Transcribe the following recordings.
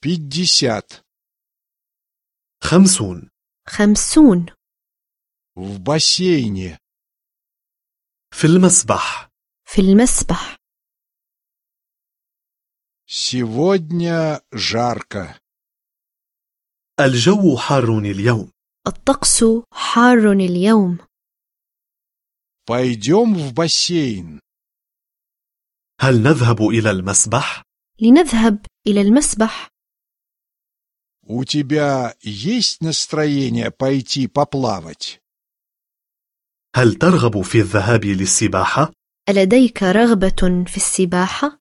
50. 50. 50. В бассейне. في المسبح. في المسبح. Сегодня жарко. الجو حار اليوم. الطقس حار اليوم. Пойдем в бассейн. هل نذهب إلى المسبح؟ لنذهب إلى المسبح. У тебя есть настроение пойти поплавать? هل ترغب في الذهاب للسباحة؟ ألديك رغبة في السباحة؟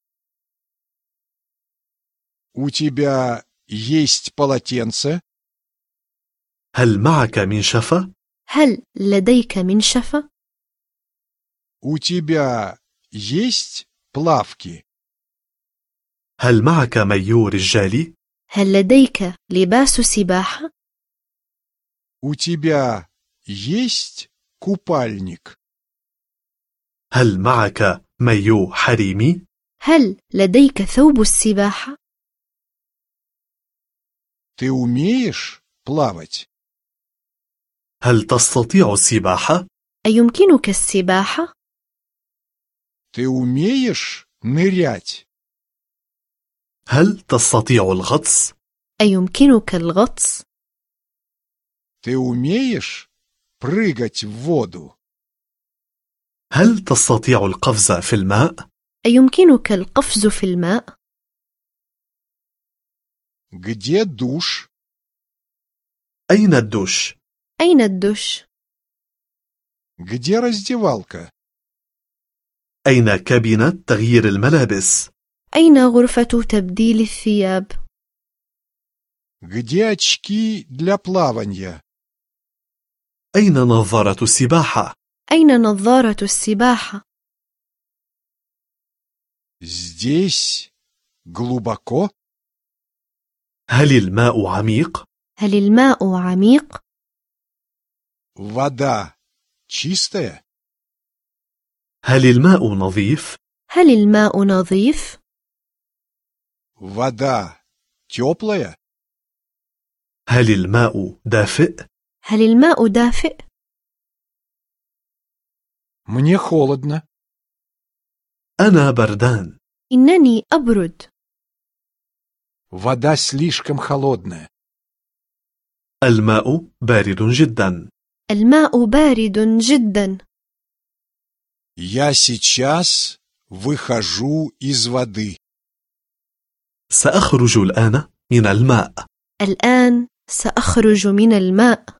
У тебя есть полотенце? هل معك منشفة؟ هل لديك منشفة؟ У тебя есть плавки? هل معك مايو رجالي؟ هل لديك لباس سباحة؟ У тебя есть купальник? هل معك مايو حريمي؟ هل لديك ثوب السباحة؟ Ты умеешь плавать? هل تستطيع السباحة؟ أيمكنك السباحة؟ Ты умеешь нырять? هل تستطيع الغطس؟ أيمكنك الغطس؟ Ты умеешь прыгать в воду? هل تستطيع القفز في الماء؟ أيمكنك القفز في الماء؟ Где душ? أين الدوش؟ أين الدش؟ Где раздевалка? أين كابينة تغيير الملابس؟ أين غرفة تبديل الثياب؟ Где очки для плавания? أين نظارة السباحة؟ أين نظارة السباحة؟ Здесь глубоко? هل الماء عميق؟ هل الماء عميق؟ Вода чистая? هل الماء نظيف؟ هل الماء نظيف؟ Вода теплая? هل الماء دافئ؟ هل الماء دافئ؟ Мне холодно. أنا بردان. إنني أبرد. Вода слишком холодная. الماء بارد جدا. الماء بارد جدا. Я сейчас выхожу из воды. سأخرج الآن من الماء. الآن سأخرج من الماء.